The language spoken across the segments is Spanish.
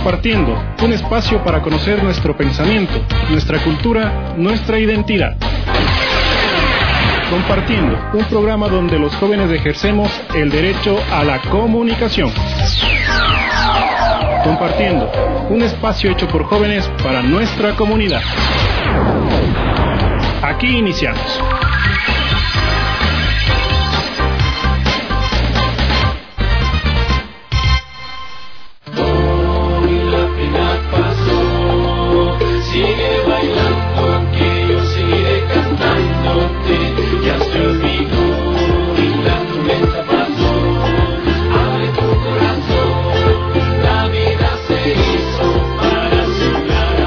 Compartiendo, un espacio para conocer nuestro pensamiento, nuestra cultura, nuestra identidad. Compartiendo, un programa donde los jóvenes ejercemos el derecho a la comunicación. Compartiendo, un espacio hecho por jóvenes para nuestra comunidad. Aquí iniciamos. Sigue bailando, que yo seguiré cantándote. Ya se olvidó y la tormenta pasó. Abre tu corazón, la vida se hizo para sembrar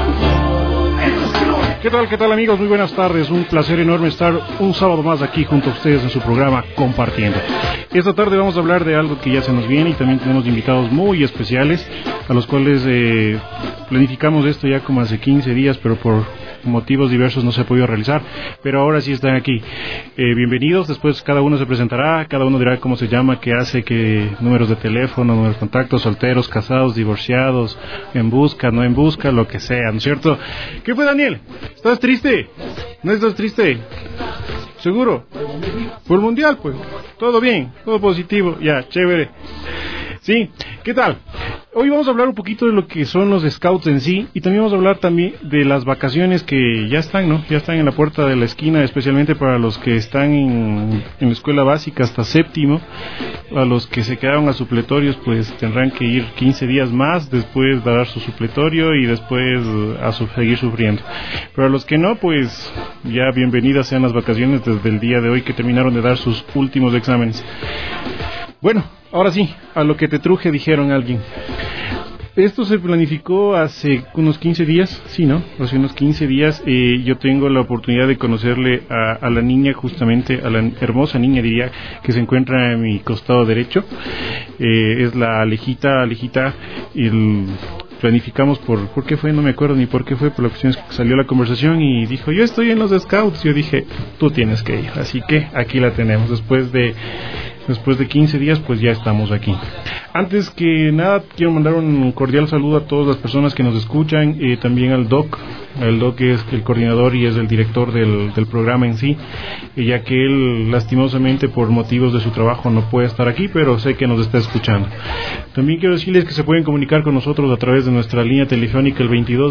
amor. ¿Qué tal amigos? Muy buenas tardes. Un placer enorme estar un sábado más aquí junto a ustedes en su programa Compartiendo. Esta tarde vamos a hablar de algo que ya se nos viene y también tenemos invitados muy especiales a los cuales planificamos esto ya como hace 15 días, pero por motivos diversos no se ha podido realizar, pero ahora sí están aquí. Bienvenidos, después cada uno se presentará, cada uno dirá cómo se llama, qué hace, qué números de teléfono, números de contactos, solteros, casados, divorciados, en busca, no en busca, lo que sea, ¿no es cierto? ¿Qué fue, Daniel? ¿Estás triste? ¿No estás triste? ¿Seguro? Por el mundial, pues. Todo bien, todo positivo, ya, chévere. Sí, ¿qué tal? Hoy vamos a hablar un poquito de lo que son los scouts en sí y también vamos a hablar también de las vacaciones que ya están, ¿no? Ya están en la puerta de la esquina, especialmente para los que están en la escuela básica hasta séptimo. A los que se quedaron a supletorios, pues tendrán que ir 15 días más, después dar su supletorio y después seguir sufriendo. Pero a los que no, pues ya bienvenidas sean las vacaciones desde el día de hoy que terminaron de dar sus últimos exámenes. Bueno, ahora sí, a lo que te truje, dijeron alguien. Esto se planificó hace unos 15 días, sí, ¿no? Hace unos 15 días yo tengo la oportunidad de conocerle a la niña, justamente, a la hermosa niña, diría, que se encuentra en mi costado derecho. Es la Alejita, y planificamos por qué fue, no me acuerdo ni por qué fue, pero la cuestión es que salió la conversación y dijo, yo estoy en los scouts. Yo dije, tú tienes que ir, así que aquí la tenemos. Después de 15 días, pues ya estamos aquí. Antes que nada, quiero mandar un cordial saludo a todas las personas que nos escuchan, también al Doc. El Doc es el coordinador y es el director del programa en sí, ya que él lastimosamente por motivos de su trabajo no puede estar aquí, pero sé que nos está escuchando. También quiero decirles que se pueden comunicar con nosotros a través de nuestra línea telefónica, el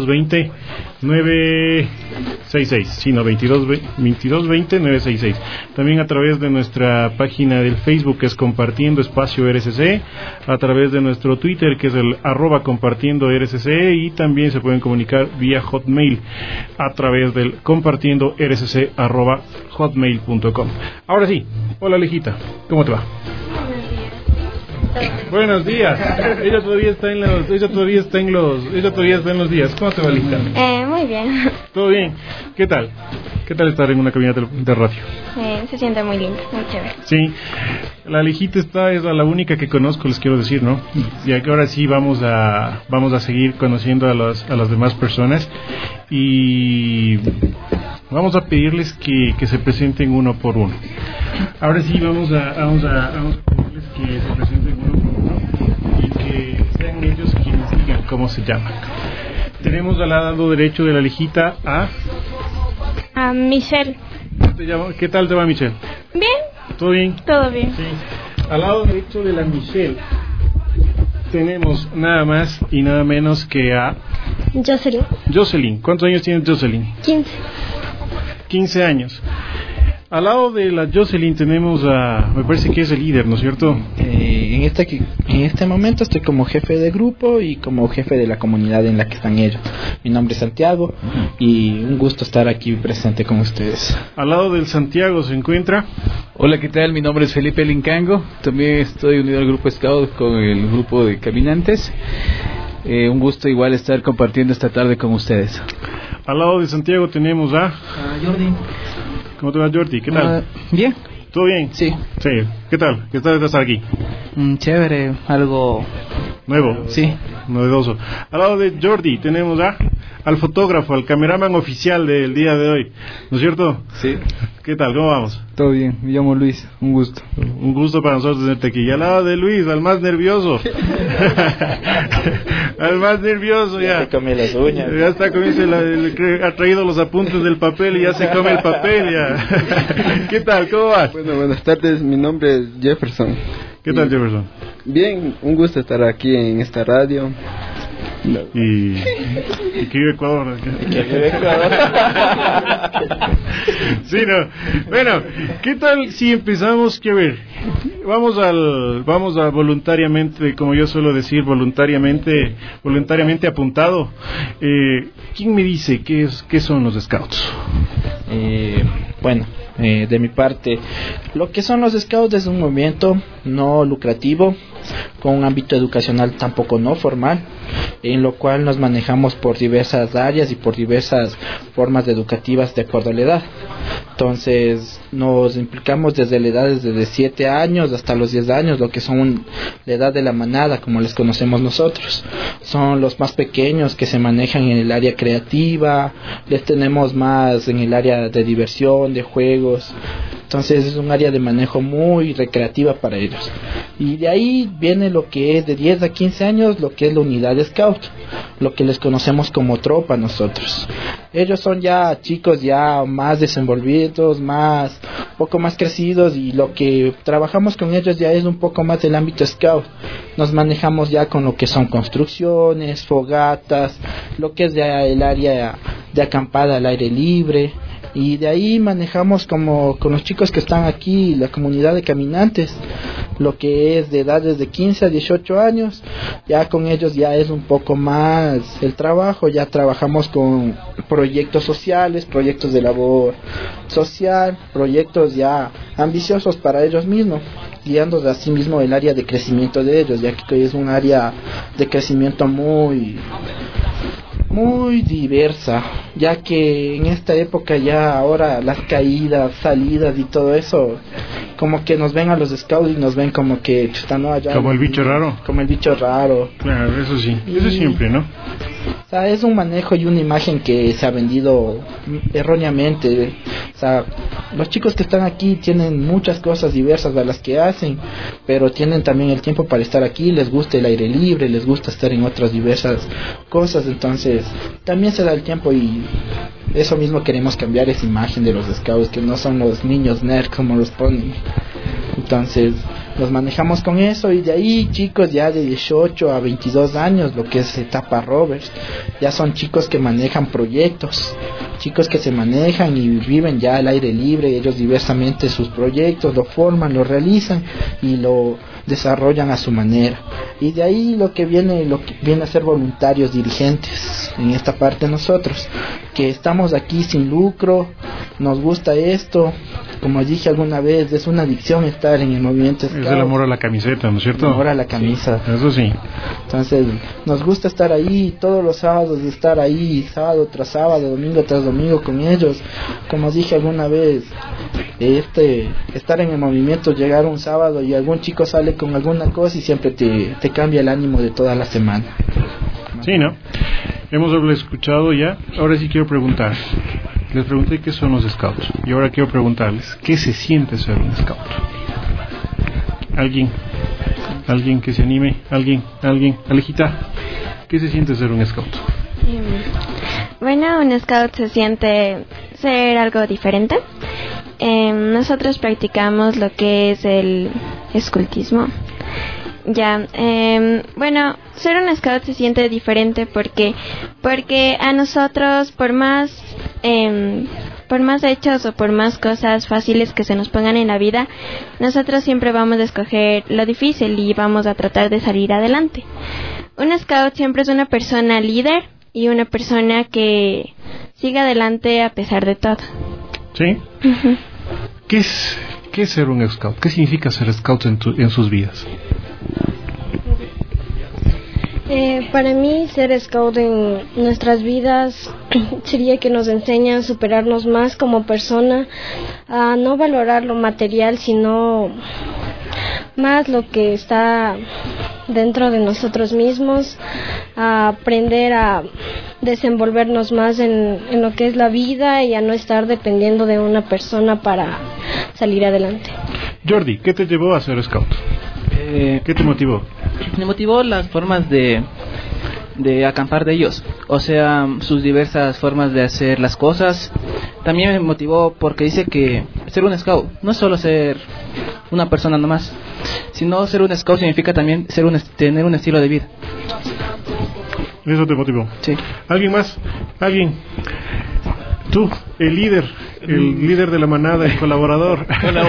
2220-966, sí, no, 2220-966. También a través de nuestra página del Facebook, que es Compartiendo Espacio RCC, a través de nuestro Twitter, que es el @compartiendo RCC, y también se pueden comunicar vía Hotmail a través del compartiendorcc@hotmail.com. Ahora sí, hola Alejita, ¿cómo te va? Buenos días. Ella todavía está en los días. ¿Cómo te va, Alejita? Muy bien. ¿Todo bien? ¿Qué tal? ¿Qué tal estar en una cabina de radio? Se siente muy lindo, muy chévere. Sí, la Alejita es la única que conozco, les quiero decir, ¿no? Y que ahora sí vamos a seguir conociendo a las demás personas y vamos a pedirles que se presenten uno por uno. Ahora sí vamos a pedirles que se presenten uno por uno y que sean ellos quienes digan cómo se llaman. Tenemos al lado derecho de la Alejita a Michelle. ¿Qué tal te va, Michelle? Bien. ¿Todo bien? Todo bien. Sí. Al lado derecho de la Michelle tenemos nada más y nada menos que a Jocelyn. ¿Cuántos años tiene Jocelyn? 15 años. Al lado de la Jocelyn tenemos me parece que es el líder, ¿no es cierto? En este momento estoy como jefe de grupo y como jefe de la comunidad en la que están ellos. Mi nombre es Santiago y un gusto estar aquí presente con ustedes. Al lado del Santiago se encuentra... Hola, ¿qué tal? Mi nombre es Felipe Lincango. También estoy unido al grupo Scout con el grupo de caminantes. Un gusto igual estar compartiendo esta tarde con ustedes. Al lado de Santiago tenemos a... Jordi. ¿Cómo te va, Jordi? ¿Qué tal? Bien. ¿Todo bien? Sí. ¿Qué tal? ¿Qué tal de estar aquí? Chévere, algo... ¿Nuevo? Sí. novedoso. Al lado de Jordi tenemos al fotógrafo, al cameraman oficial del día de hoy, ¿no es cierto? Sí. ¿Qué tal? ¿Cómo vamos? Todo bien, me llamo Luis, un gusto. Un gusto para nosotros tenerte aquí. Y al lado de Luis, al más nervioso. Al más nervioso ya. Se come las uñas. Ya está comiendo, ha traído los apuntes del papel y ya se come el papel ya. ¿Qué tal? ¿Cómo vas? Bueno, buenas tardes, mi nombre es Jefferson. ¿Qué tal, Jefferson? Bien, un gusto estar aquí en esta radio. Y que vive Ecuador. Sí, no. Bueno, ¿qué tal si empezamos? Que ver, vamos a voluntariamente, como yo suelo decir, voluntariamente apuntado. ¿Quién me dice qué son los scouts? Bueno, de mi parte, lo que son los scouts es un movimiento no lucrativo, con un ámbito educacional tampoco no formal, en lo cual nos manejamos por diversas áreas y por diversas formas educativas de acuerdo a la edad. Entonces nos implicamos desde la edad desde 7 años hasta los 10 años, lo que son la edad de la manada, como les conocemos nosotros. Son los más pequeños que se manejan en el área creativa, les tenemos más en el área de diversión, de juegos. Entonces es un área de manejo muy recreativa para ellos. Y de ahí viene lo que es de 10 a 15 años, lo que es la unidad de scout, lo que les conocemos como tropa nosotros. Ellos son ya chicos ya más desenvolvidos, poco más crecidos, y lo que trabajamos con ellos ya es un poco más del ámbito scout. Nos manejamos ya con lo que son construcciones, fogatas, lo que es ya el área de acampada al aire libre. Y de ahí manejamos como con los chicos que están aquí, la comunidad de caminantes, lo que es de edades de 15 a 18 años. Ya con ellos ya es un poco más el trabajo, ya trabajamos con proyectos sociales, proyectos de labor social, proyectos ya ambiciosos para ellos mismos, guiando a sí mismo el área de crecimiento de ellos, ya que es un área de crecimiento muy diversa, ya que en esta época ya ahora las caídas, salidas y todo eso, como que nos ven a los scouts y nos ven como que no allá, como el bicho raro. Como el bicho raro. Claro, eso sí, eso siempre, ¿no? O sea, es un manejo y una imagen que se ha vendido erróneamente. O sea, los chicos que están aquí tienen muchas cosas diversas a las que hacen, pero tienen también el tiempo para estar aquí, les gusta el aire libre, les gusta estar en otras diversas cosas, entonces también se da el tiempo, y eso mismo queremos cambiar esa imagen de los scouts, que no son los niños nerd como los ponen. Entonces nos manejamos con eso, y de ahí chicos ya de 18 a 22 años, lo que es etapa Rovers, ya son chicos que manejan proyectos, chicos que se manejan y viven ya al aire libre, ellos diversamente sus proyectos, lo forman, lo realizan y lo desarrollan a su manera. Y de ahí lo que viene a ser voluntarios dirigentes en esta parte nosotros, que estamos aquí sin lucro, nos gusta esto, como dije alguna vez, es una adicción estar en el movimiento scout. Es el amor a la camiseta, ¿no es cierto? El amor a la camisa. Sí, eso sí. Entonces nos gusta estar ahí todos los sábados, estar ahí sábado tras sábado, domingo tras domingo con ellos. Como dije alguna vez, estar en el movimiento, llegar un sábado y algún chico sale con alguna cosa y siempre te cambia el ánimo de toda la semana. Sí, ¿no? Hemos escuchado ya. Ahora sí quiero preguntar. Les pregunté qué son los scouts, y ahora quiero preguntarles qué se siente ser un scout. ¿Alguien que se anime? ¿Alguien? Alejita, ¿qué se siente ser un scout? Bueno, un scout se siente ser algo diferente. Nosotros practicamos lo que es el escultismo. Ya, bueno, ser un scout se siente diferente porque a nosotros, por más hechos o por más cosas fáciles que se nos pongan en la vida, nosotros siempre vamos a escoger lo difícil y vamos a tratar de salir adelante. Un scout siempre es una persona líder y una persona que sigue adelante a pesar de todo. ¿Sí? Uh-huh. ¿Qué es ser un scout? ¿Qué significa ser scout en sus vidas? Para mí, ser scout en nuestras vidas sería que nos enseña a superarnos más como persona, a no valorar lo material, sino más lo que está dentro de nosotros mismos, a aprender a desenvolvernos más en lo que es la vida y a no estar dependiendo de una persona para salir adelante. Jordi, ¿qué te llevó a ser scout? ¿Qué te motivó? Me motivó las formas de acampar de ellos, o sea, sus diversas formas de hacer las cosas. También me motivó porque dice que ser un scout no es solo ser una persona nomás, sino ser un scout significa también tener un estilo de vida. ¿Eso te motivó? Sí. ¿Alguien más? ¿Alguien? Tú, el líder de la manada, el colaborador.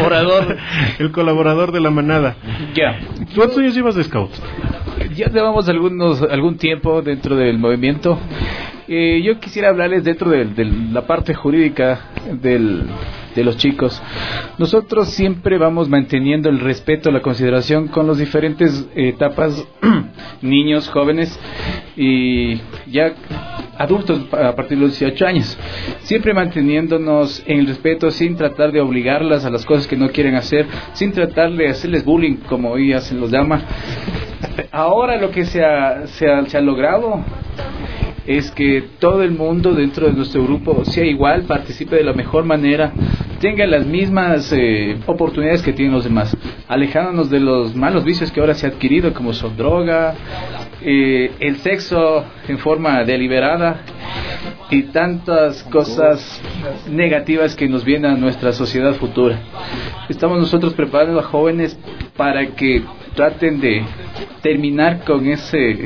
El colaborador de la manada. Ya. ¿Cuántos años llevas de scout? Ya llevamos algún tiempo dentro del movimiento. Yo quisiera hablarles dentro de la parte jurídica de los chicos. Nosotros siempre vamos manteniendo el respeto, la consideración con las diferentes etapas, niños, jóvenes y ya adultos a partir de los 18 años. Siempre manteniéndonos en el respeto, sin tratar de obligarlas a las cosas que no quieren hacer, sin tratar de hacerles bullying, como hoy se los llama. Ahora lo que se ha logrado es que todo el mundo dentro de nuestro grupo sea igual, participe de la mejor manera, tenga las mismas oportunidades que tienen los demás, alejándonos de los malos vicios que ahora se ha adquirido, como son droga, el sexo en forma deliberada y tantas cosas negativas que nos vienen a nuestra sociedad futura. Estamos nosotros preparando a jóvenes para que traten de terminar con ese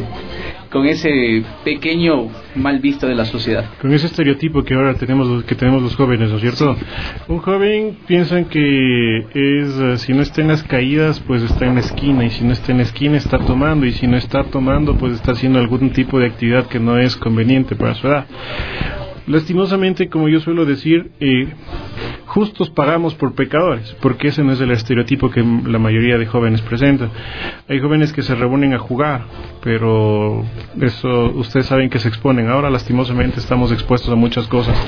pequeño mal visto de la sociedad. Con ese estereotipo que ahora tenemos los jóvenes, ¿no es cierto? Sí. Un joven piensan que es, si no está en las caídas, pues está en la esquina, y si no está en la esquina está tomando, y si no está tomando, pues está haciendo algún tipo de actividad que no es conveniente para su edad. Lastimosamente, como yo suelo decir, justos pagamos por pecadores, porque ese no es el estereotipo que la mayoría de jóvenes presentan. Hay jóvenes que se reúnen a jugar, pero eso ustedes saben que se exponen. Ahora lastimosamente estamos expuestos a muchas cosas.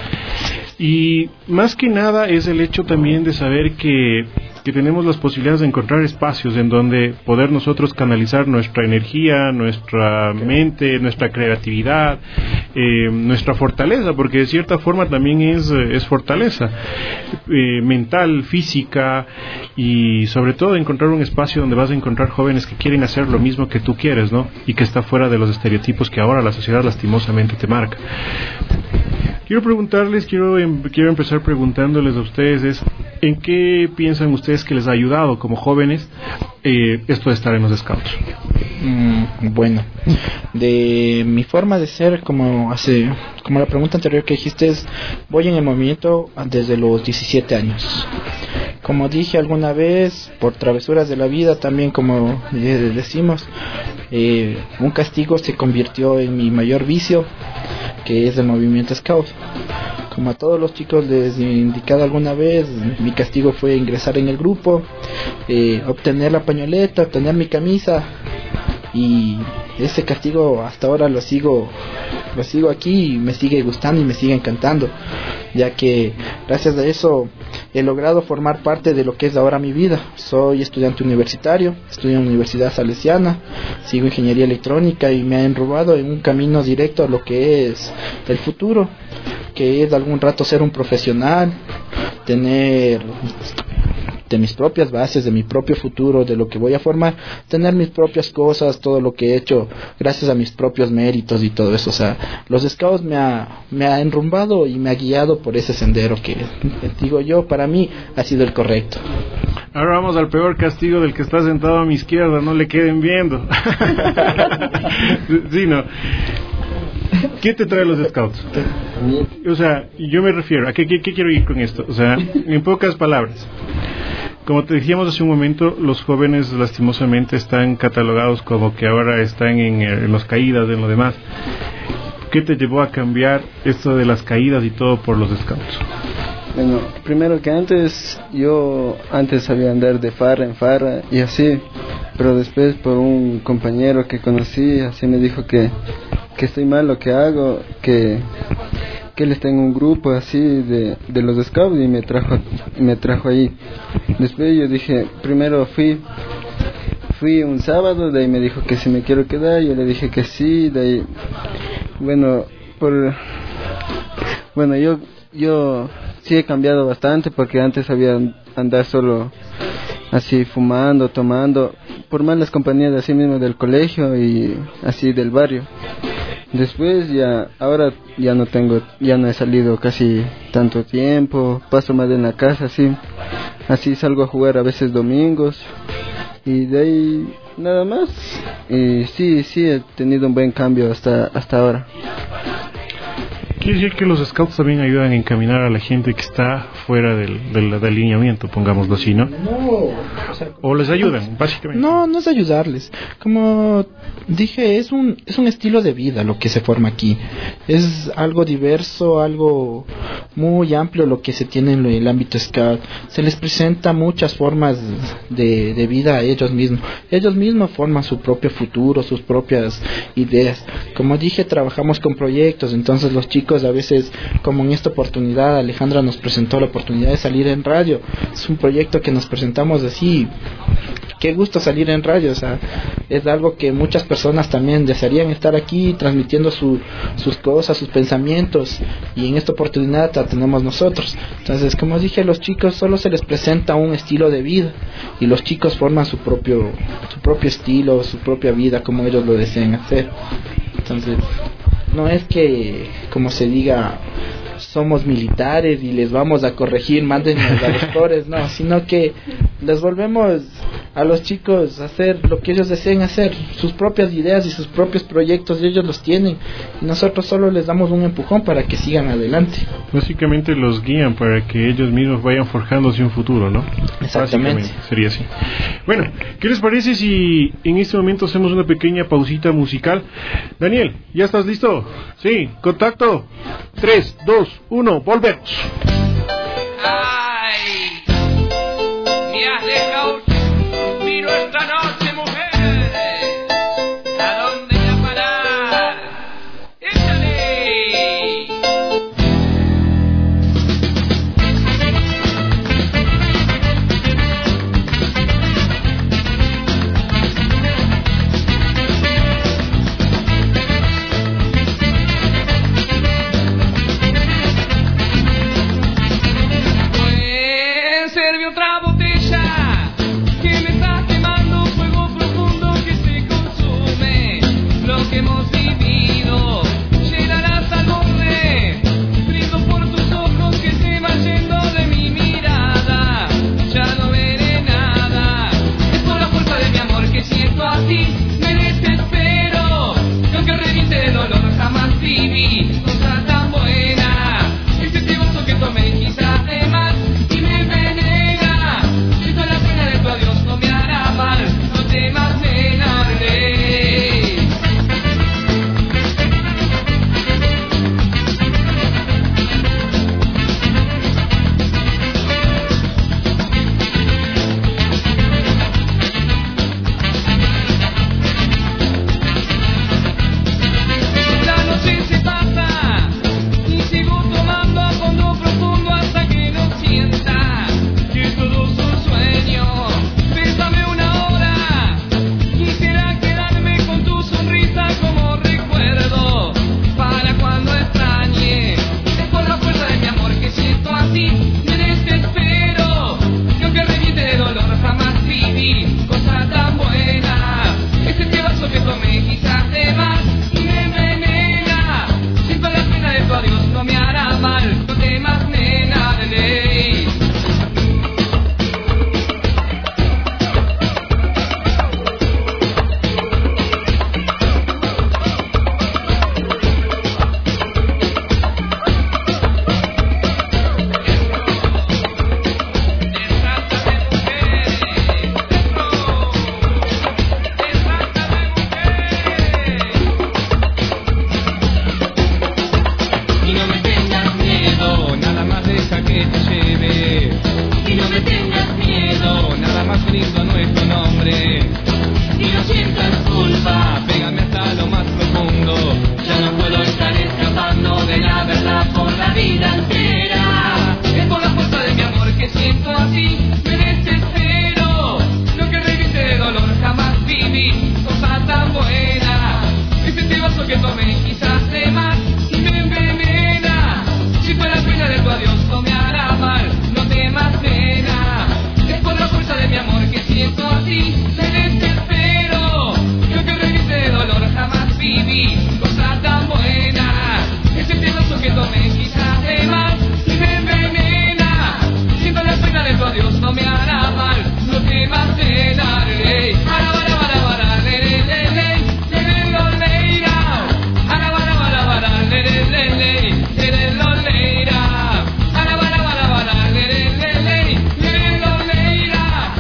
Y más que nada es el hecho también de saber que tenemos las posibilidades de encontrar espacios en donde poder nosotros canalizar nuestra energía, nuestra mente, nuestra creatividad, nuestra fortaleza, porque de cierta forma también es fortaleza mental, física, y sobre todo encontrar un espacio donde vas a encontrar jóvenes que quieren hacer lo mismo que tú quieres, ¿no? Y que está fuera de los estereotipos que ahora la sociedad lastimosamente te marca. Quiero preguntarles, quiero empezar preguntándoles a ustedes, ¿en qué piensan ustedes que les ha ayudado como jóvenes esto de estar en los scouts? Bueno, de mi forma de ser, como la pregunta anterior que dijiste, voy en el movimiento desde los 17 años. Como dije alguna vez, por travesuras de la vida, también como decimos, un castigo se convirtió en mi mayor vicio, que es el movimiento scout. Como a todos los chicos les he indicado alguna vez, mi castigo fue ingresar en el grupo, obtener la pañoleta, obtener mi camisa, y ese castigo hasta ahora lo sigo aquí y me sigue gustando y me sigue encantando, ya que gracias a eso he logrado formar parte de lo que es ahora mi vida. Soy estudiante universitario, estudio en la Universidad Salesiana, sigo ingeniería electrónica y me ha enrumado en un camino directo a lo que es el futuro, que es de algún rato ser un profesional, tener de mis propias bases, de mi propio futuro, de lo que voy a formar, tener mis propias cosas, todo lo que he hecho gracias a mis propios méritos y todo eso. O sea, los scouts me ha enrumbado y me ha guiado por ese sendero que, digo yo, para mí ha sido el correcto. Ahora vamos al peor castigo del que está sentado a mi izquierda, no le queden viendo. Sí, no. ¿Qué te trae los scouts? O sea, yo me refiero a qué quiero ir con esto. O sea, en pocas palabras, como te decíamos hace un momento, los jóvenes lastimosamente están catalogados como que ahora están en las caídas, en lo demás. ¿Qué te llevó a cambiar esto de las caídas y todo por los scouts? Bueno, primero que yo sabía andar de farra en farra y así, pero después por un compañero que conocí, así me dijo que estoy mal lo que hago, que él está en un grupo así de los scouts y me trajo ahí. Después yo dije, primero fui fui un sábado, de ahí me dijo que si me quiero quedar, yo le dije que sí, de ahí, bueno, yo sí he cambiado bastante, porque antes sabía andar solo así fumando, tomando, por malas compañías así mismo del colegio y así del barrio. Después ahora ya no he salido casi tanto tiempo, paso más en la casa, así salgo a jugar a veces domingos y de ahí nada más. Y sí he tenido un buen cambio hasta ahora. Quiere decir que los scouts también ayudan a encaminar a la gente que está fuera del alineamiento, pongámoslo así, ¿no? O les ayudan, básicamente. No es ayudarles. Como dije, es un estilo de vida lo que se forma aquí. Es algo diverso, algo muy amplio lo que se tiene en el ámbito scout. Se les presenta muchas formas de vida a ellos mismos. Ellos mismos forman su propio futuro, sus propias ideas. Como dije, trabajamos con proyectos, entonces los chicos a veces, como en esta oportunidad Alejandra nos presentó la oportunidad de salir en radio, es un proyecto que nos presentamos así, qué gusto salir en radio, o sea, es algo que muchas personas también desearían estar aquí transmitiendo sus cosas, sus pensamientos, y en esta oportunidad la tenemos nosotros. Entonces, como dije, los chicos solo se les presenta un estilo de vida y los chicos forman su propio estilo, su propia vida como ellos lo deseen hacer. Entonces, no es que, como se diga, somos militares y les vamos a corregir, mándennos a los pobres, no, sino que les volvemos a los chicos a hacer lo que ellos deseen hacer, sus propias ideas y sus propios proyectos, ellos los tienen, y nosotros solo les damos un empujón para que sigan adelante. Básicamente los guían para que ellos mismos vayan forjándose un futuro, ¿no? Exactamente. Sería así. Bueno, ¿qué les parece si en este momento hacemos una pequeña pausita musical? Daniel, ¿ya estás listo? Sí, contacto. 3, 2, 1, volvemos. Ay, me has dejado, vino esta noche, mujer. ¿A dónde irá a parar? ¡Échale! Serve otra botella que me está quemando, fuego profundo que se consume. Lo que hemos vivido llenarás al borde, brindo por tus ojos que se van yendo de mi mirada. Ya no veré nada, es por la fuerza de mi amor que siento así, me desespero. Y aunque reviente de dolor jamás viví cosa tan buena. Este tributo que tomé quizás de más y me envenena. Siento la pena de tu adiós, no me hará mal, no temas, nena, la noche se pasa y sigo tomando a fondo profundo hasta que no sienta que todo es un sueño. Bésame una hora, quisiera quedarme con tu sonrisa como recuerdo para cuando extrañe. Es por la fuerza de mi amor que siento así, me desespero. Y aunque reviente de dolor jamás viví cosa tan buena. Este vaso que tomé quizás de más y me envenena. Siento la pena de tu adiós, no me hará mal, no temas, nena, de ley. Y no me tengas miedo, nada más deja que te lleve. Y no me tengas miedo, nada más grito nuestro nombre. Y no sientas culpa, pégame hasta lo más profundo. Ya no puedo estar escapando de la verdad por la vida entera. Es por la fuerza de mi amor que siento así, me desespero. Lo que reviente de dolor jamás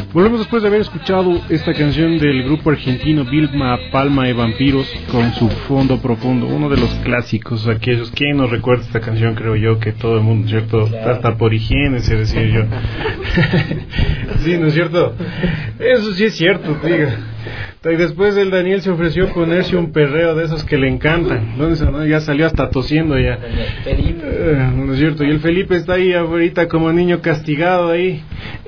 Volvemos después de haber escuchado esta canción del grupo argentino Vilma Palma de Vampiros con su Fondo Profundo, uno de los clásicos aquellos. ¿Quién nos recuerda esta canción? Creo yo que todo el mundo, ¿cierto? Claro. Hasta por higiene, se decía yo. Sí, ¿no es cierto? Eso sí es cierto, diga. Y después el Daniel se ofreció a ponerse un perreo de esos que le encantan. ¿No? Ya salió hasta tosiendo ya. ¿No es cierto? Y el Felipe está ahí ahorita como niño castigado ahí.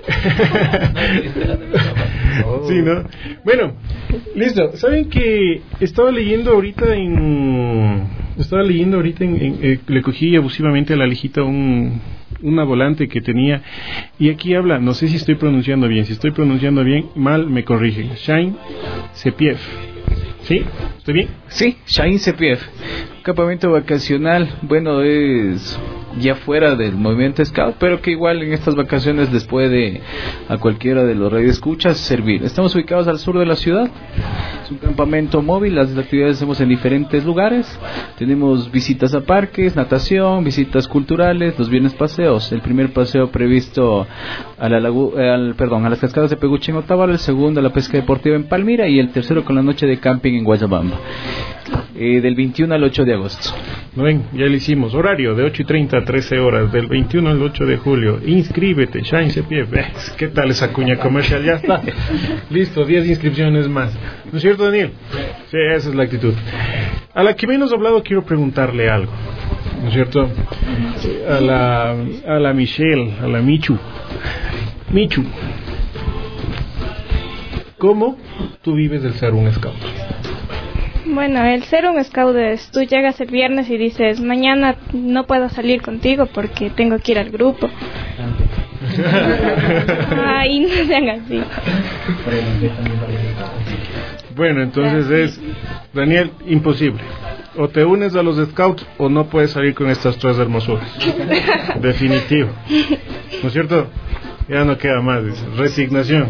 Sí, ¿no? Bueno, listo. ¿Saben que estaba leyendo ahorita le cogí abusivamente a la lijita una volante que tenía, y aquí habla, no sé si estoy pronunciando bien, si estoy pronunciando bien, mal me corrigen. Shain Sepiev, ¿sí? ¿Estoy bien? Sí, Shain Sepiev, campamento vacacional, bueno, es ya fuera del movimiento Scout, pero que igual en estas vacaciones les puede a cualquiera de los radioescuchas servir. Estamos ubicados al sur de la ciudad, es un campamento móvil, las actividades hacemos en diferentes lugares, tenemos visitas a parques, natación, visitas culturales, los viernes paseos, el primer paseo previsto a las cascadas de Peguche en Otavalo, el segundo a la pesca deportiva en Palmira y el tercero con la noche de camping en Guayabamba, del 21 al 8 de agosto. Ven, ya lo hicimos, horario de 8:30 a 13 horas, del 21 al 8 de julio. Inscríbete, Shain Sepiev. ¿Qué tal esa cuña comercial? Ya está. Listo, 10 inscripciones más. ¿No es cierto, Daniel? Sí, esa es la actitud. A la que menos hablado quiero preguntarle algo. ¿No es cierto? A la Michelle, a la Michu. Michu, ¿cómo tú vives del ser un scout? Bueno, el ser un scout es, tú llegas el viernes y dices, mañana no puedo salir contigo porque tengo que ir al grupo. Ay, no sean así. Bueno, entonces es, Daniel, imposible. O te unes a los scouts o no puedes salir con estas tres hermosuras. Definitivo. ¿No es cierto? Ya no queda más, dice. Resignación.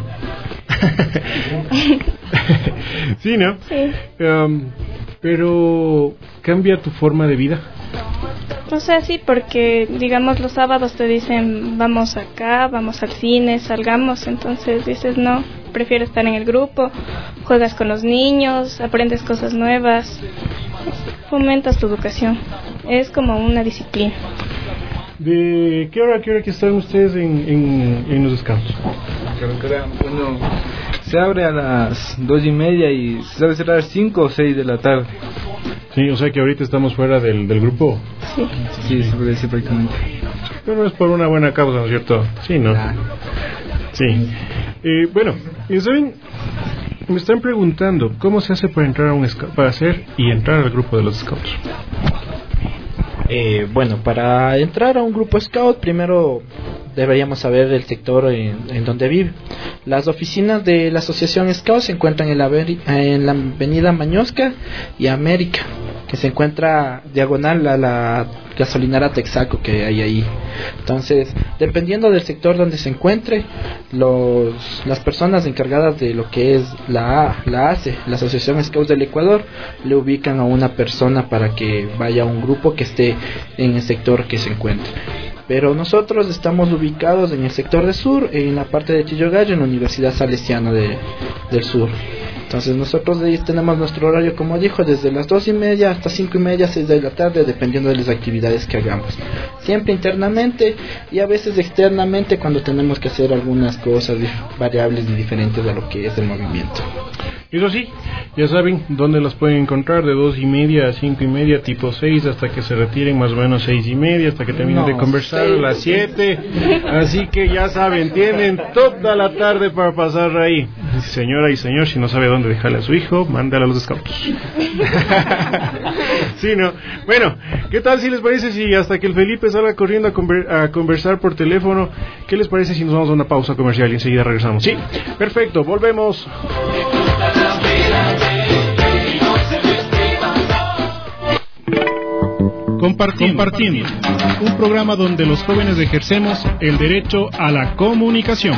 Sí, ¿no? Sí. Pero ¿cambia tu forma de vida? O sea, sí, porque digamos los sábados te dicen vamos acá, vamos al cine, salgamos, entonces dices no, prefiero estar en el grupo, juegas con los niños, aprendes cosas nuevas, fomentas tu educación, es como una disciplina. ¿De qué hora que están ustedes en los scouts? Bueno, se abre a las 2:30 y se debe cerrar 5 o 6 de la tarde. Sí, o sea que ahorita estamos fuera del grupo. Sí. Sí, se puede decir prácticamente. Pero es por una buena causa, ¿no es cierto? Sí, ¿no? Sí. Bueno, ¿saben? Me están preguntando ¿cómo se hace para entrar a un scout, para hacer y entrar al grupo de los scouts? Bueno, para entrar a un grupo scout primero deberíamos saber el sector en donde vive. Las oficinas de la asociación Scout se encuentran en la avenida Mañosca y América, que se encuentra diagonal a la gasolinera Texaco que hay ahí. Entonces, dependiendo del sector donde se encuentre, las personas encargadas de lo que es la ACE, la Asociación Scouts del Ecuador, le ubican a una persona para que vaya a un grupo que esté en el sector que se encuentre. Pero nosotros estamos ubicados en el sector de sur, en la parte de Chillogallo, en la Universidad Salesiana del Sur. Entonces nosotros ahí tenemos nuestro horario, como dijo, desde las 2:30 hasta 5:30, 6 de la tarde, dependiendo de las actividades que hagamos. Siempre internamente y a veces externamente cuando tenemos que hacer algunas cosas variables y diferentes a lo que es el movimiento. Eso sí, ya saben dónde las pueden encontrar, de 2:30 a 5:30, tipo 6, hasta que se retiren más o menos 6:30, hasta que terminen de conversar a las 7. Así que ya saben, tienen toda la tarde para pasar ahí. Señora y señor, si no sabe dónde dejarle a su hijo, mándale a los scouts. Sí, ¿no? Bueno, ¿qué tal si les parece si hasta que el Felipe salga corriendo a conversar por teléfono, qué les parece si nos vamos a una pausa comercial y enseguida regresamos? Sí, perfecto, volvemos. Compartiendo, un programa donde los jóvenes ejercemos el derecho a la comunicación.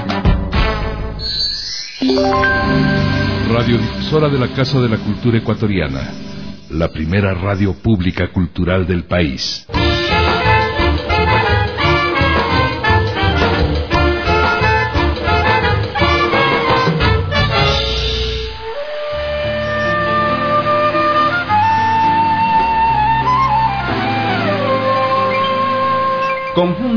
Radiodifusora de la Casa de la Cultura Ecuatoriana, la primera radio pública cultural del país.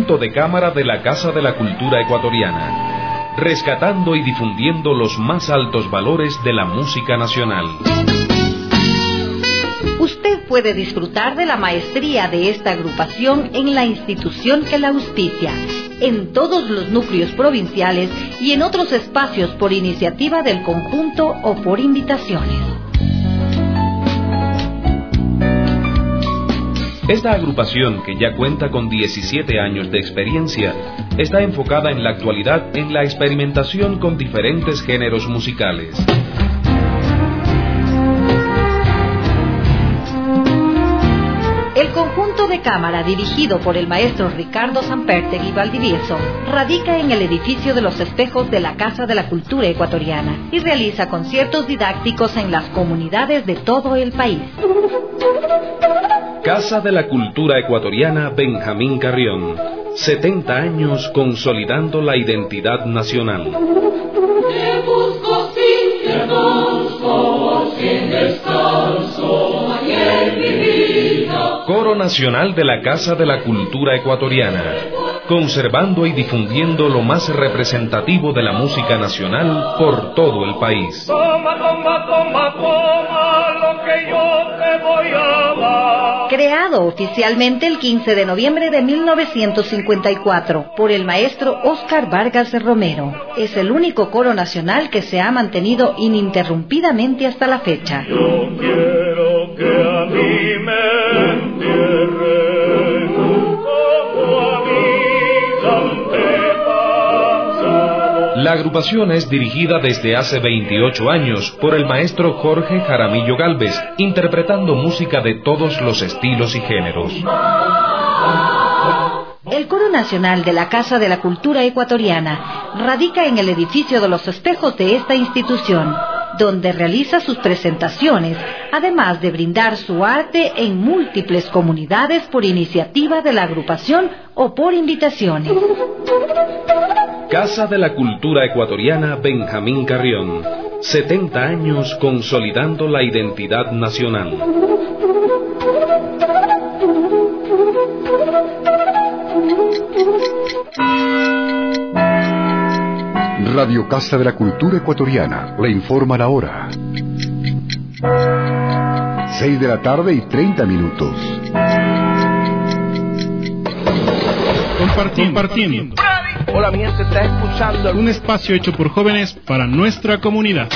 conjunto de cámara de la Casa de la Cultura Ecuatoriana, rescatando y difundiendo los más altos valores de la música nacional. Usted puede disfrutar de la maestría de esta agrupación en la institución que la auspicia, en todos los núcleos provinciales y en otros espacios por iniciativa del conjunto o por invitaciones. Esta agrupación, que ya cuenta con 17 años de experiencia, está enfocada en la actualidad en la experimentación con diferentes géneros musicales. El conjunto de cámara, dirigido por el maestro Ricardo Sampertegui Valdivieso, radica en el edificio de los espejos de la Casa de la Cultura Ecuatoriana y realiza conciertos didácticos en las comunidades de todo el país. Casa de la Cultura Ecuatoriana Benjamín Carrión, 70 años consolidando la identidad nacional. Te busco sin descanso, en mi vida. Coro Nacional de la Casa de la Cultura Ecuatoriana, conservando y difundiendo lo más representativo de la música nacional por todo el país. Toma, toma, toma, toma lo que yo te voy a dar. Creado oficialmente el 15 de noviembre de 1954 por el maestro Óscar Vargas Romero, es el único coro nacional que se ha mantenido ininterrumpidamente hasta la fecha. Yo quiero que a mí me entierren como a mí antepasado. La agrupación es dirigida desde hace 28 años por el maestro Jorge Jaramillo Gálvez, interpretando música de todos los estilos y géneros. El Coro Nacional de la Casa de la Cultura Ecuatoriana radica en el edificio de los espejos de esta institución, donde realiza sus presentaciones, además de brindar su arte en múltiples comunidades por iniciativa de la agrupación o por invitaciones. Casa de la Cultura Ecuatoriana Benjamín Carrión, 70 años consolidando la identidad nacional. Radio Casa de la Cultura Ecuatoriana le informa la hora. 6 de la tarde y 30 minutos. Compartiendo. Hola, mi gente, está escuchando Un espacio hecho por jóvenes para nuestra comunidad.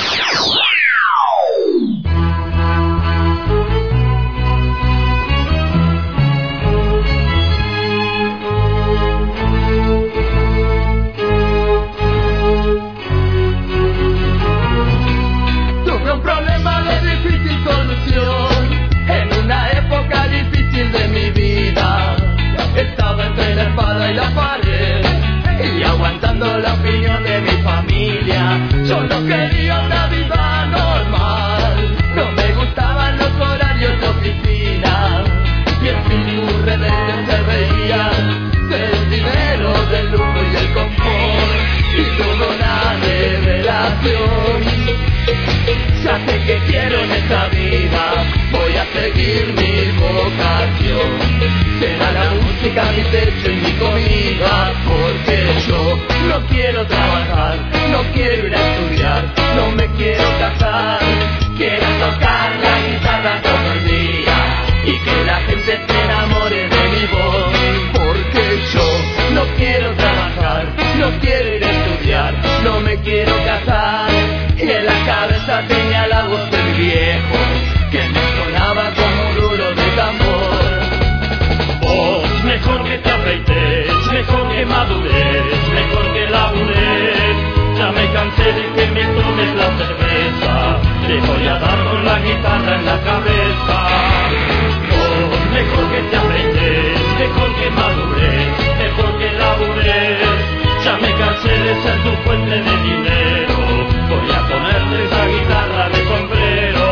Tuve un problema de difícil solución en una época difícil de mi vida. Estaba entre la espada y la pared y aguantando la opinión de mi familia. Yo no quería una vida normal, no me gustaban los horarios de oficina y el espíritu rebelde se reía del dinero, del lujo y el confort. Y tuve una revelación, ya sé que quiero en esta vida, voy a seguir mi vocación. Será la música mi techo y mi comida, porque yo no quiero trabajar, no quiero ir a estudiar, no me quiero casar. Quiero tocar la guitarra todo el día y que la gente se enamore de mi voz, porque yo no quiero trabajar, no quiero ir a estudiar, no me quiero casar. Y en la cabeza tenía la voz del viejo que me sonaba como un rulo de tambor. Vos, mejor que te afeites, mejor que madures, mejor que labures. Ya me cansé de que me tomes la cerveza, te voy a dar con la guitarra en la cabeza. Vos, mejor que te afeites, mejor que madures, mejor que labures. Ya me cansé de ser tu fuente de dinero, voy a ponerte esa guitarra de sombrero.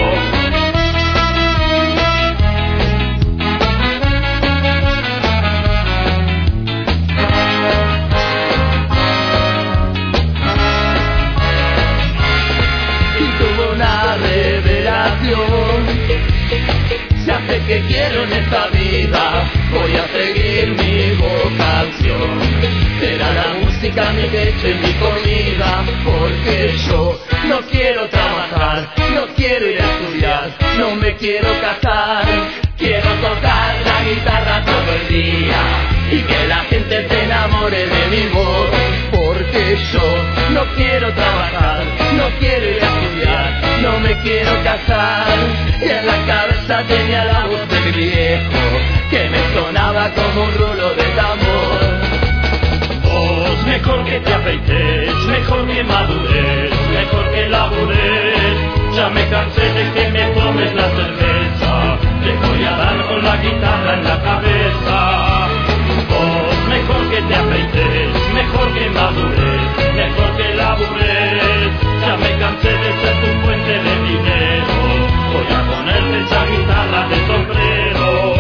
Y tuve una revelación, ya sé que quiero en esta vida, voy a seguir mi voz. vocación. Será la música mi techo y mi comida, porque yo no quiero trabajar, no quiero ir a estudiar, no me quiero casar. Quiero tocar la guitarra todo el día y que la gente se enamore de mi voz, porque yo no quiero trabajar, no quiero ir a estudiar, no me quiero casar. Y en la cabeza tenía la voz de mi viejo que me sonaba como un rulo de tambor. Vos mejor que te afeites, mejor que madures, mejor que labures. Ya me cansé de que me tomes la cerveza, te voy a dar con la guitarra en la cabeza. Vos mejor que te afeites, mejor que madures, mejor que labures. Ya me cansé de ser tu fuente de dinero, voy a ponerte esa guitarra de sombrero.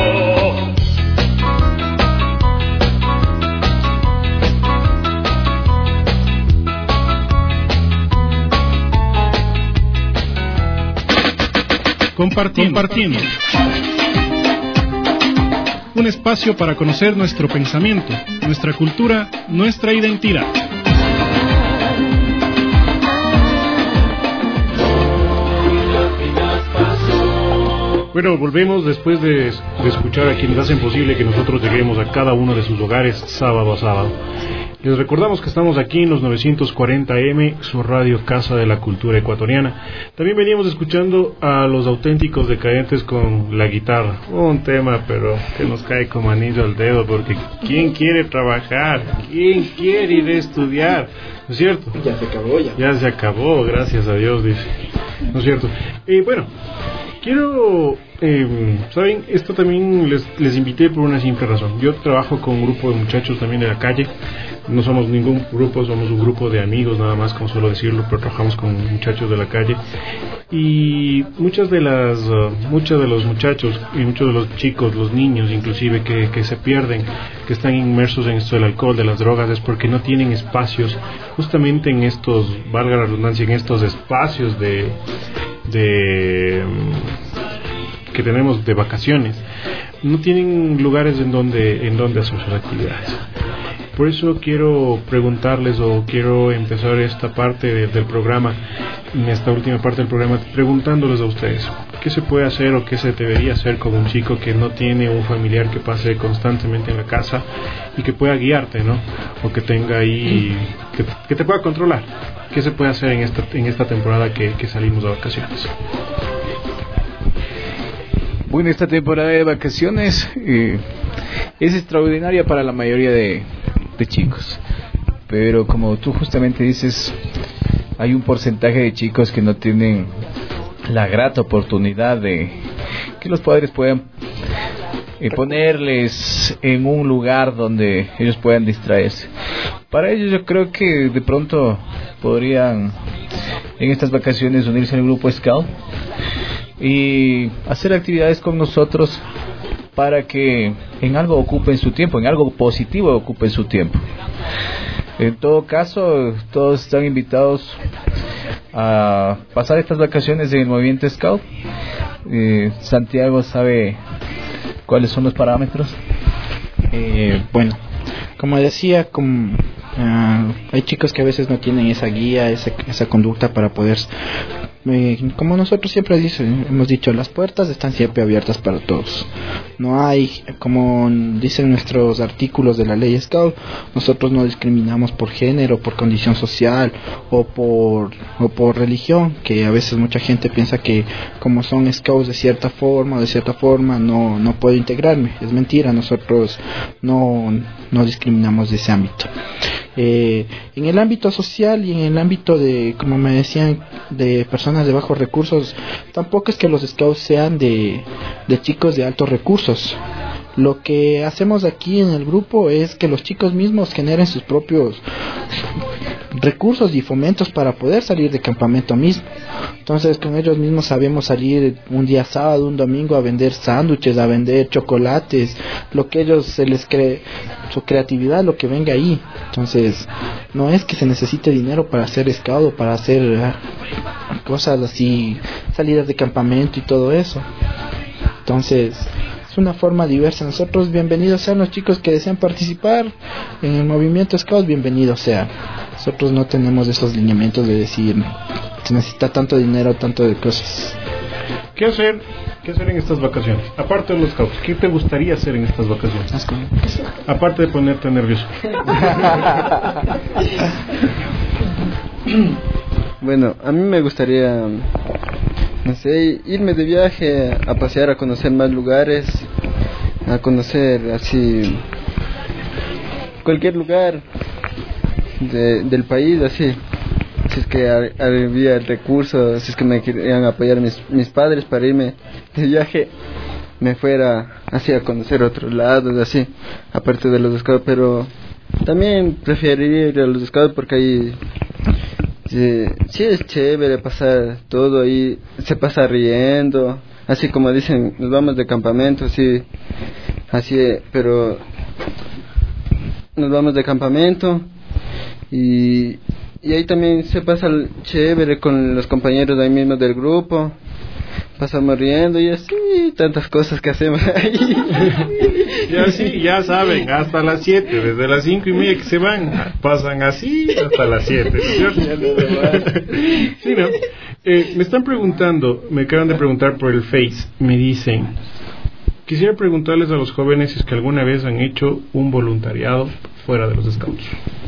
Compartiendo. Un espacio para conocer nuestro pensamiento, nuestra cultura, nuestra identidad. Bueno, volvemos después de escuchar a quienes hacen posible que nosotros lleguemos a cada uno de sus hogares sábado a sábado. Les recordamos que estamos aquí en los 940M, su radio Casa de la Cultura Ecuatoriana. También veníamos escuchando a los auténticos decadentes con la guitarra. Un tema, pero que nos cae como anillo al dedo, porque ¿quién quiere trabajar? ¿Quién quiere ir a estudiar? ¿No es cierto? Ya se acabó, Ya se acabó, gracias a Dios, dice. ¿No es cierto? Bueno, quiero... ¿saben? Esto también les invité por una simple razón. Yo trabajo con un grupo de muchachos también de la calle. No somos ningún grupo, somos un grupo de amigos nada más, como suelo decirlo, pero trabajamos con muchachos de la calle. Y muchos de los muchachos y muchos de los chicos, los niños inclusive, que se pierden, que están inmersos en esto del alcohol, de las drogas, es porque no tienen espacios justamente en estos, valga la redundancia, en estos espacios de que tenemos de vacaciones. No tienen lugares en donde hacer sus actividades. Por eso quiero preguntarles, o quiero empezar esta parte del programa, en esta última parte del programa, preguntándoles a ustedes qué se puede hacer o qué se debería hacer con un chico que no tiene un familiar que pase constantemente en la casa y que pueda guiarte, ¿no? O que tenga ahí, que te pueda controlar. ¿Qué se puede hacer en esta temporada que salimos de vacaciones? Bueno, esta temporada de vacaciones es extraordinaria para la mayoría de chicos, pero como tú justamente dices, hay un porcentaje de chicos que no tienen la grata oportunidad de que los padres puedan ponerles en un lugar donde ellos puedan distraerse. Para ellos yo creo que de pronto podrían en estas vacaciones unirse al grupo Scout y hacer actividades con nosotros para que en algo ocupen su tiempo, en algo positivo ocupen su tiempo. En todo caso, todos están invitados a pasar estas vacaciones en el movimiento Scout. Santiago sabe cuáles son los parámetros. Bueno, como decía, hay chicos que a veces no tienen esa guía, esa conducta para poder... como nosotros siempre hemos dicho, las puertas están siempre abiertas para todos. No hay, como dicen nuestros artículos de la ley Scout, nosotros no discriminamos por género, por condición social o por religión, que a veces mucha gente piensa que como son Scouts de cierta forma no puedo integrarme. Es mentira, nosotros no discriminamos de ese ámbito. En el ámbito social y en el ámbito de, como me decían, de personas de bajos recursos, tampoco es que los Scouts sean de chicos de altos recursos. Lo que hacemos aquí en el grupo es que los chicos mismos generen sus propios recursos y fomentos para poder salir de campamento mismo. Entonces con ellos mismos sabemos salir un día sábado, un domingo, a vender sándwiches, a vender chocolates, lo que ellos se les cree, su creatividad, lo que venga ahí. Entonces no es que se necesite dinero para hacer scout o para hacer cosas así, salidas de campamento y todo eso. Entonces es una forma diversa. Nosotros, bienvenidos sean los chicos que desean participar en el movimiento Scout, bienvenidos sean. Nosotros no tenemos esos lineamientos de decir se necesita tanto dinero, tanto de cosas. ¿Qué hacer en estas vacaciones? Aparte de los Scouts, ¿qué te gustaría hacer en estas vacaciones? Aparte de ponerte nervioso. Bueno, a mí me gustaría, no sé, irme de viaje, a pasear, a conocer más lugares, a conocer así cualquier lugar del país, así. Si es que había el recurso, si es que me querían apoyar mis padres para irme de viaje, me fuera así a conocer otros lados, así, aparte de los Scouts. Pero también preferiría ir a los Scouts porque ahí sí es chévere pasar todo ahí, se pasa riendo, así como dicen, nos vamos de campamento, así, pero nos vamos de campamento y ahí también se pasa chévere con los compañeros de ahí mismo del grupo, pasamos riendo y así, tantas cosas que hacemos ahí. Ya saben, hasta las 7, desde las 5:30 que se van, pasan así hasta las 7, ¿no es cierto? Sí, ¿no? Me están preguntando, me acaban de preguntar por el Face, me dicen, quisiera preguntarles a los jóvenes si es que alguna vez han hecho un voluntariado fuera de los Scouts.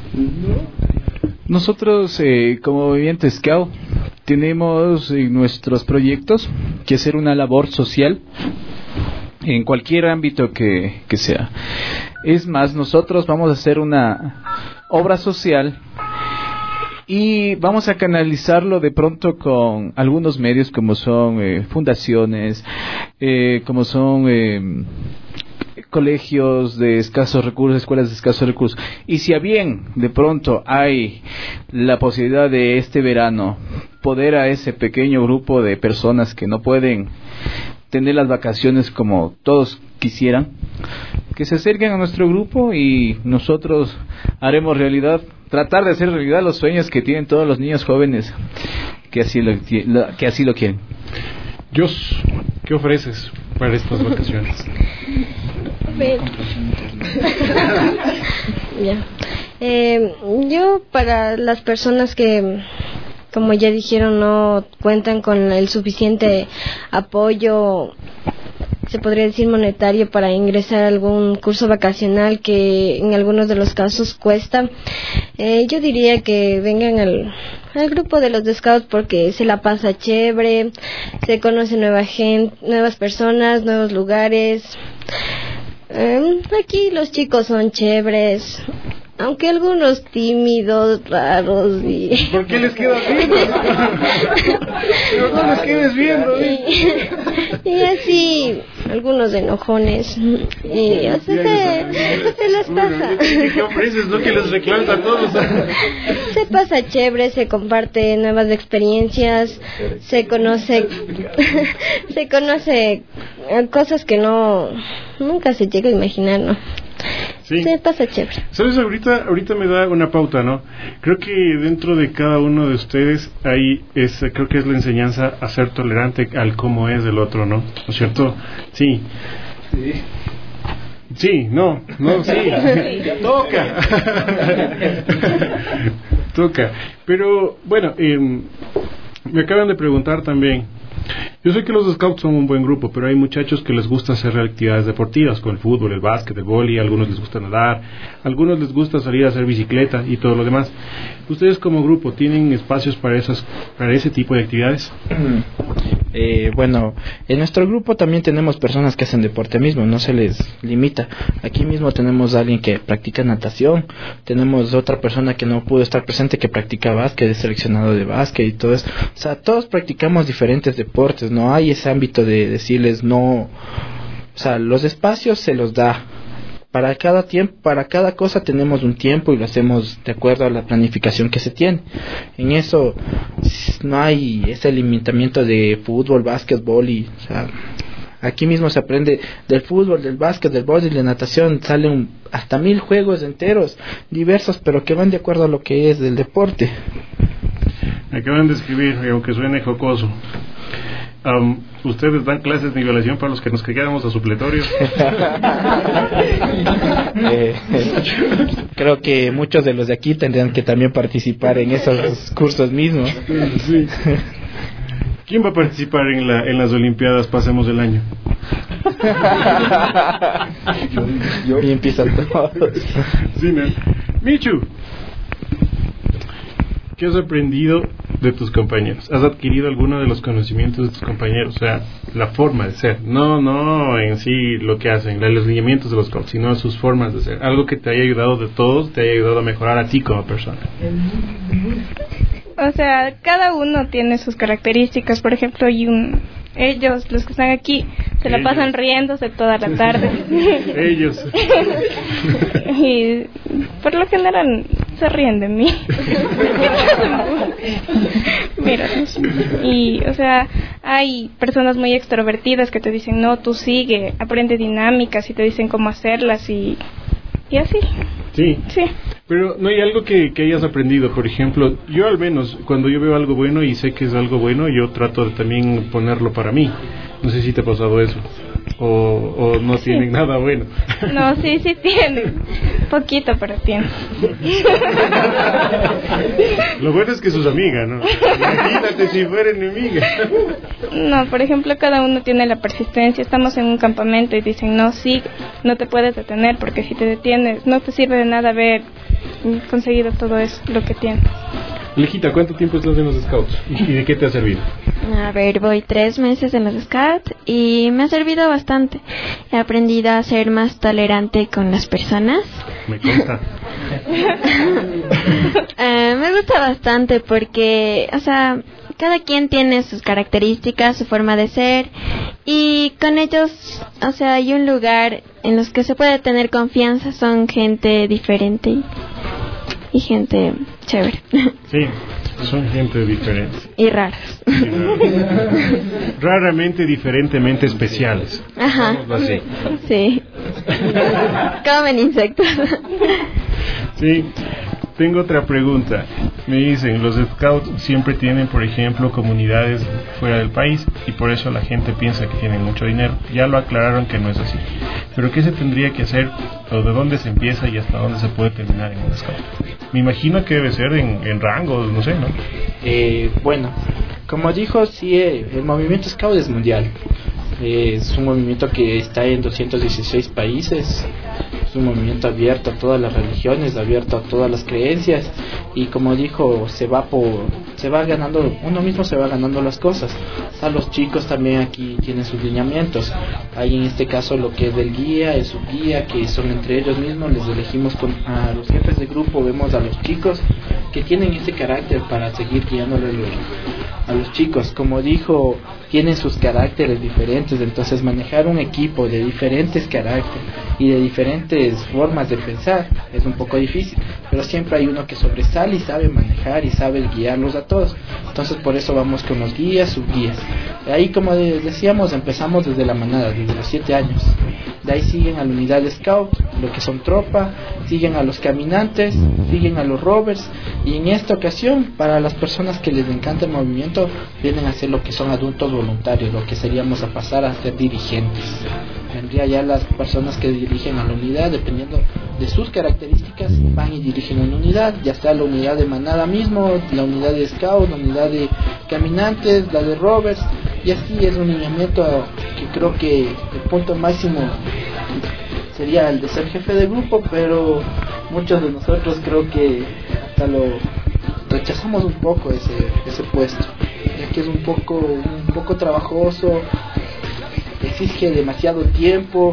Nosotros, como movimiento Scout, tenemos en nuestros proyectos que hacer una labor social en cualquier ámbito que sea. Es más, nosotros vamos a hacer una obra social y vamos a canalizarlo de pronto con algunos medios como son fundaciones, como son colegios de escasos recursos, escuelas de escasos recursos. Y si a bien de pronto hay la posibilidad de este verano poder a ese pequeño grupo de personas que no pueden tener las vacaciones como todos quisieran, que se acerquen a nuestro grupo y nosotros haremos realidad, tratar de hacer realidad los sueños que tienen todos los niños jóvenes que así lo quieren. Jos, ¿qué ofreces para estas vacaciones? Yo, para las personas que, como ya dijeron, no cuentan con el suficiente apoyo, se podría decir monetario, para ingresar a algún curso vacacional que en algunos de los casos cuesta, yo diría que vengan al grupo de los Scouts porque se la pasa chévere, se conoce nueva gente, nuevas personas, nuevos lugares. Aquí los chicos son chéveres, aunque algunos tímidos, raros y... ¿Por qué les quedas viendo? Pero no les quedes viendo. Y así, algunos enojones. Y así se les pasa. ¿Qué ofreces? No que les reclamas a todos. Se pasa chévere, se comparte nuevas experiencias, se conoce cosas que nunca se llega a imaginar, ¿no? Sí. Se pasa chévere. ¿Sabes? Ahorita me da una pauta, ¿no? Creo que dentro de cada uno de ustedes creo que es la enseñanza a ser tolerante al cómo es del otro, ¿no? ¿No es cierto? Sí. Sí, no, sí. Toca. Pero, bueno, me acaban de preguntar también. Yo sé que los Scouts son un buen grupo, pero hay muchachos que les gusta hacer actividades deportivas, con el fútbol, el básquet, el vóley, a algunos les gusta nadar, a algunos les gusta salir a hacer bicicleta y todo lo demás. ¿Ustedes como grupo tienen espacios para ese tipo de actividades? Bueno, en nuestro grupo también tenemos personas que hacen deporte mismo, no se les limita. Aquí mismo tenemos a alguien que practica natación, tenemos otra persona que no pudo estar presente que practica básquet, es seleccionado de básquet y todo eso. O sea, todos practicamos diferentes deportes, no hay ese ámbito de decirles no. O sea, los espacios se los da. Para cada tiempo, para cada cosa tenemos un tiempo y lo hacemos de acuerdo a la planificación que se tiene. En eso no hay ese limitamiento de fútbol, básquetbol y, o sea, aquí mismo se aprende del fútbol, del básquet, del vóley, de natación, salen hasta 1000 juegos enteros diversos, pero que van de acuerdo a lo que es del deporte. Me acaban de escribir, aunque suene jocoso. ¿Ustedes dan clases de nivelación para los que nos quedamos a supletorio? Creo que muchos de los de aquí tendrían que también participar en esos cursos mismos. Sí. ¿Quién va a participar en las Olimpiadas Pasemos el Año? Y empiezan todos. Sí, ¿no? Michu, ¿qué has aprendido de tus compañeros? ¿Has adquirido alguno de los conocimientos de tus compañeros? O sea, la forma de ser. No en sí lo que hacen, los lineamientos de los coaches, sino sus formas de ser. Algo que te haya ayudado de todos, te haya ayudado a mejorar a ti como persona. O sea, cada uno tiene sus características. Por ejemplo, ellos, los que están aquí, se la pasan riéndose toda la tarde. Ellos. Y por lo general se ríen de mí. Mira, y o sea, hay personas muy extrovertidas que te dicen, no, tú sigue, aprende dinámicas y te dicen cómo hacerlas y así. Sí. Pero no hay algo que hayas aprendido. Por ejemplo, yo al menos cuando yo veo algo bueno y sé que es algo bueno, yo trato de también ponerlo para mí. No sé si te ha pasado eso o no tienen nada bueno. No, sí tienen. Poquito, pero tienen. Lo bueno es que sos amiga, ¿no? Imagínate si fuera enemiga. No, por ejemplo, cada uno tiene la persistencia. Estamos en un campamento y dicen, no, sí, no te puedes detener porque si te detienes no te sirve de nada haber conseguido todo eso, lo que tienes. Lejita, ¿cuánto tiempo estás en los Scouts? ¿Y de qué te ha servido? A ver, voy 3 meses en los Scouts y me ha servido bastante. He aprendido a ser más tolerante con las personas. Me consta. Me gusta bastante porque, o sea, cada quien tiene sus características, su forma de ser y con ellos, o sea, hay un lugar en los que se puede tener confianza, son gente diferente y gente chévere. Sí, son gente diferente. Y raras. Raramente, diferentemente especiales. Ajá. Así. Sí. Comen insectos. Sí. Tengo otra pregunta. Me dicen, los Scouts siempre tienen, por ejemplo, comunidades fuera del país y por eso la gente piensa que tienen mucho dinero. Ya lo aclararon que no es así. Pero ¿qué se tendría que hacer o de dónde se empieza y hasta dónde se puede terminar en un Scout? Me imagino que debe ser en rangos, no sé, ¿no? Bueno, como dijo, sí, el movimiento Scout es mundial. Es un movimiento que está en 216 países. Es un movimiento abierto a todas las religiones, abierto a todas las creencias y como dijo, se va ganando, uno mismo se va ganando las cosas. A los chicos también aquí tienen sus lineamientos. Hay en este caso lo que es del guía, el subguía, que son entre ellos mismos, les elegimos a los jefes de grupo, vemos a los chicos que tienen ese carácter para seguir guiándole a los chicos. Como dijo, tienen sus caracteres diferentes, entonces manejar un equipo de diferentes caracteres y de diferentes formas de pensar es un poco difícil, pero siempre hay uno que sobresale y sabe manejar y sabe guiarlos a todos. Entonces por eso vamos con los guías, subguías. De ahí, como decíamos, empezamos desde la manada, desde los 7 años. De ahí siguen a la unidad de scout, lo que son tropa, siguen a los caminantes, siguen a los rovers, y en esta ocasión, para las personas que les encanta el movimiento, vienen a ser lo que son adultos voluntarios, lo que seríamos a pasar a ser dirigentes. Vendría ya las personas que dirigen a la unidad, dependiendo de sus características, van y dirigen una unidad, ya sea la unidad de manada mismo, la unidad de scout, la unidad de caminantes, la de rovers, y así es un lineamiento que creo que el punto máximo sería el de ser jefe de grupo, pero muchos de nosotros creo que hasta lo rechazamos un poco ese puesto, ya que es un poco trabajoso, exige demasiado tiempo,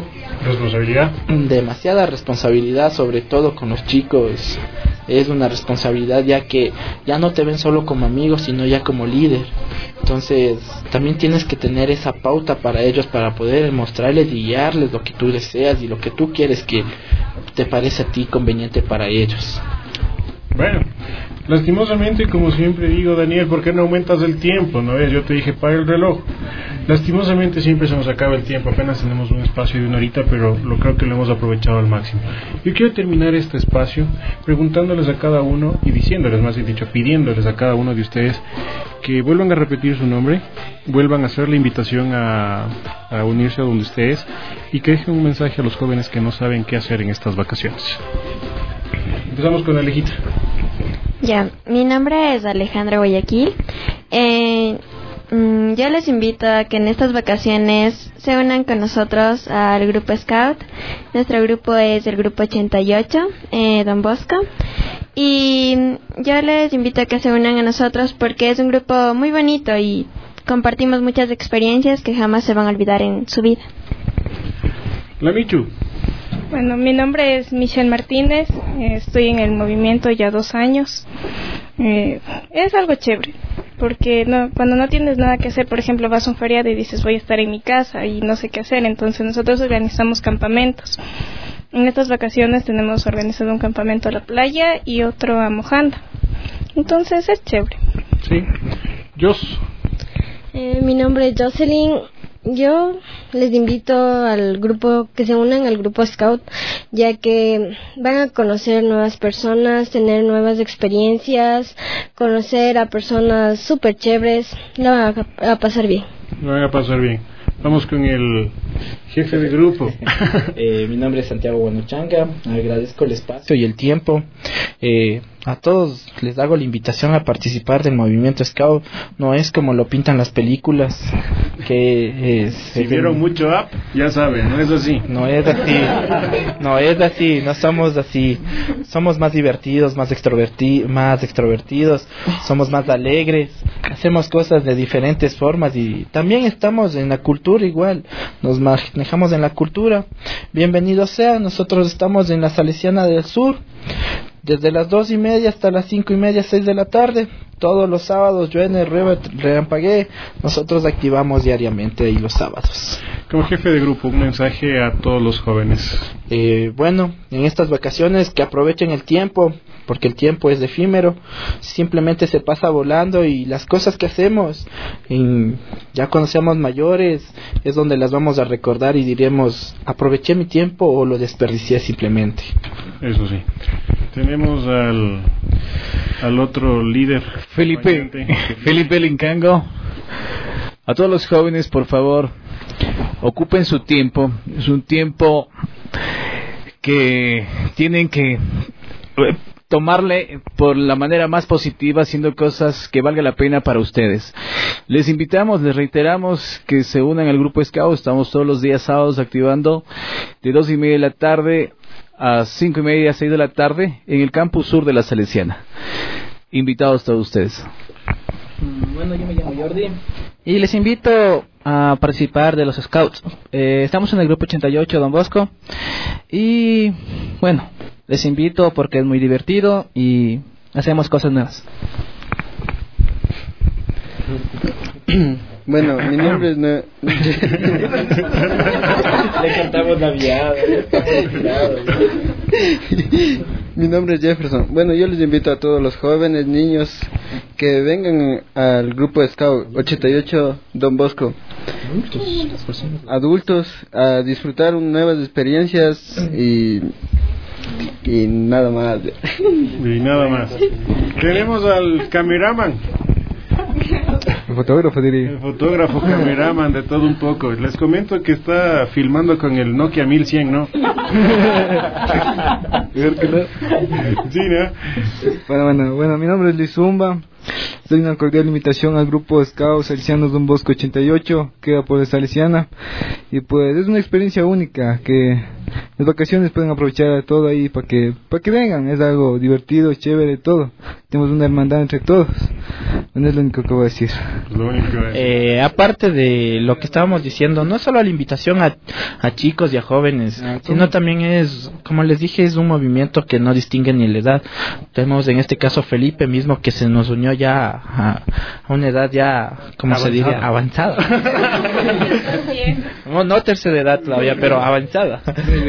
demasiada responsabilidad, sobre todo con los chicos. Es una responsabilidad ya que ya no te ven solo como amigo, sino ya como líder. Entonces también tienes que tener esa pauta para ellos, para poder mostrarles y guiarles lo que tú deseas y lo que tú quieres que te parece a ti conveniente para ellos. Bueno, lastimosamente, como siempre digo, Daniel, ¿por qué no aumentas el tiempo? ¿No ves? Yo te dije, para el reloj. Lastimosamente siempre se nos acaba el tiempo, apenas tenemos un espacio de 1 horita, pero creo que lo hemos aprovechado al máximo. Yo quiero terminar este espacio preguntándoles a cada uno, y diciéndoles, más bien dicho, pidiéndoles a cada uno de ustedes que vuelvan a repetir su nombre vuelvan a hacer la invitación a unirse a donde ustedes y que dejen un mensaje a los jóvenes que no saben qué hacer en estas vacaciones. Empezamos con Alejita. Ya, mi nombre es Alejandra Guayaquil. Yo les invito a que en estas vacaciones se unan con nosotros al grupo Scout. Nuestro grupo es el grupo 88, Don Bosco. Y yo les invito a que se unan a nosotros porque es un grupo muy bonito y compartimos muchas experiencias que jamás se van a olvidar en su vida. La Michu. Bueno, mi nombre es Michelle Martínez, estoy en el movimiento ya 2 años. Es algo chévere, porque cuando no tienes nada que hacer, por ejemplo, vas a un feriado y dices voy a estar en mi casa y no sé qué hacer, entonces nosotros organizamos campamentos. En estas vacaciones tenemos organizado un campamento a la playa y otro a Mojanda, entonces es chévere. Sí. Jos. Mi nombre es Jocelyn. Yo les invito al grupo que se unan al grupo Scout, ya que van a conocer nuevas personas, tener nuevas experiencias, conocer a personas súper chéveres, lo van a pasar bien. Lo van a pasar bien. Vamos con el jefe de grupo. Mi nombre es Santiago Guanuchanga, agradezco el espacio y el tiempo. A todos les hago la invitación a participar del movimiento Scout. No es como lo pintan las películas, que si vieron mucho Up, ya saben, no es así. No es así, no somos así. Somos más divertidos, más extrovertidos, somos más alegres, hacemos cosas de diferentes formas y también estamos en la cultura igual, nos manejamos en la cultura. Bienvenidos sean, nosotros estamos en la Salesiana del Sur, desde las 2:30 hasta las 5:30, 6 de la tarde, todos los sábados, llueve, relampaguee, nosotros activamos diariamente ahí los sábados. Como jefe de grupo, un mensaje a todos los jóvenes. Bueno, en estas vacaciones que aprovechen el tiempo, porque el tiempo es efímero, simplemente se pasa volando y las cosas que hacemos, ya cuando seamos mayores, es donde las vamos a recordar y diremos, aproveché mi tiempo o lo desperdicié simplemente. Eso sí. Tenemos al otro líder, Felipe Lincango. A todos los jóvenes, por favor, ocupen su tiempo. Es un tiempo que tienen que tomarle por la manera más positiva, haciendo cosas que valga la pena para ustedes. Les invitamos, les reiteramos que se unan al grupo Scout. Estamos todos los días sábados activando de 2:30 de la tarde a 5:30, 6 de la tarde en el campus sur de la Salesiana. Invitados todos ustedes. Bueno, yo me llamo Jordi y les invito a participar de los Scouts. Estamos en el grupo 88 Don Bosco y bueno, les invito porque es muy divertido y hacemos cosas nuevas. Bueno, mi nombre es... Le cantamos Navidad. Mi nombre es Jefferson. Bueno, yo les invito a todos los jóvenes, niños, que vengan al grupo Scout 88 Don Bosco. Adultos, a disfrutar nuevas experiencias y nada más. Y nada más. Tenemos al cameraman. El fotógrafo, diría. El fotógrafo, cameraman, de todo un poco. Les comento que está filmando con el Nokia 1100, ¿no? Sí, ¿no? Bueno, mi nombre es Luis Zumba. Doy una cordial invitación al grupo Scout Salesianos Don Bosco 88, queda por la Salesiana. Y pues es una experiencia única que las vacaciones pueden aprovechar todo ahí para que vengan. Es algo divertido, chévere, todo. Tenemos una hermandad entre todos. No es lo único que voy a decir. Aparte de lo que estábamos diciendo, no solo la invitación a chicos y a jóvenes, sino también es, como les dije, es un movimiento que no distingue ni la edad. Tenemos en este caso Felipe mismo, que se nos unió ya a una edad ya, como se diría, avanzada. No tercera edad todavía, pero avanzada.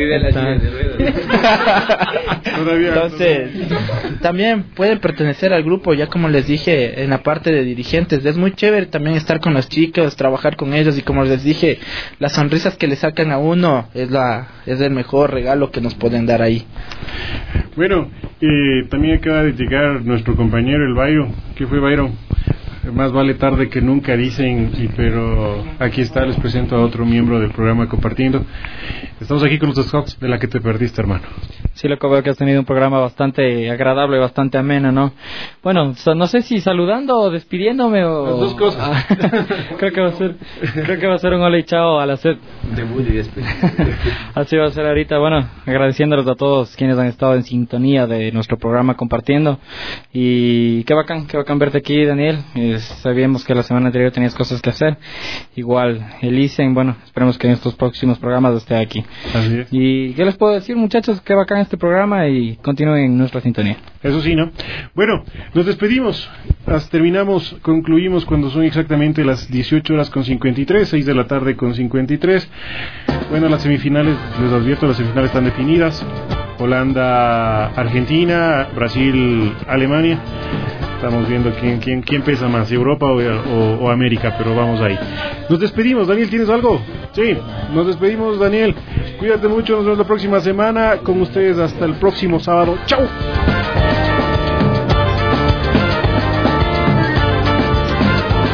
Entonces, también pueden pertenecer al grupo, ya como les dije, en la parte de dirigentes. Es muy chévere también estar con los chicos, trabajar con ellos, y como les dije, las sonrisas que le sacan a uno es el mejor regalo que nos pueden dar ahí. Bueno, también acaba de llegar nuestro compañero el Byron. ¿Qué fue, Byron? Más vale tarde que nunca, dicen, pero aquí está, les presento a otro miembro del programa Compartiendo. Estamos aquí con los Scouts de la que te perdiste, hermano. Sí, loco, veo que has tenido un programa bastante agradable, bastante ameno, ¿no? Bueno, no sé si saludando o despidiéndome o... Las dos cosas. creo que va a ser un hola y chao a la sed. Debut y despedida. Así va a ser ahorita. Bueno, agradeciéndoles a todos quienes han estado en sintonía de nuestro programa Compartiendo. Y qué bacán verte aquí, Daniel. Sabíamos que la semana anterior tenías cosas que hacer. Igual, Elicen, bueno, esperemos que en estos próximos programas esté aquí. Así es. Y qué les puedo decir, muchachos, qué bacán este programa y continúen en nuestra sintonía. Eso sí, ¿no? Bueno, nos despedimos. Concluimos cuando son exactamente las 18:53, 6 de la tarde con 53. Bueno, las semifinales, les advierto, las semifinales están definidas. Holanda, Argentina, Brasil, Alemania. Estamos viendo quién pesa más, Europa o América, pero vamos ahí. Nos despedimos. Daniel, ¿tienes algo? Sí, nos despedimos, Daniel. Cuídate mucho, nos vemos la próxima semana con ustedes hasta el próximo sábado. ¡Chao!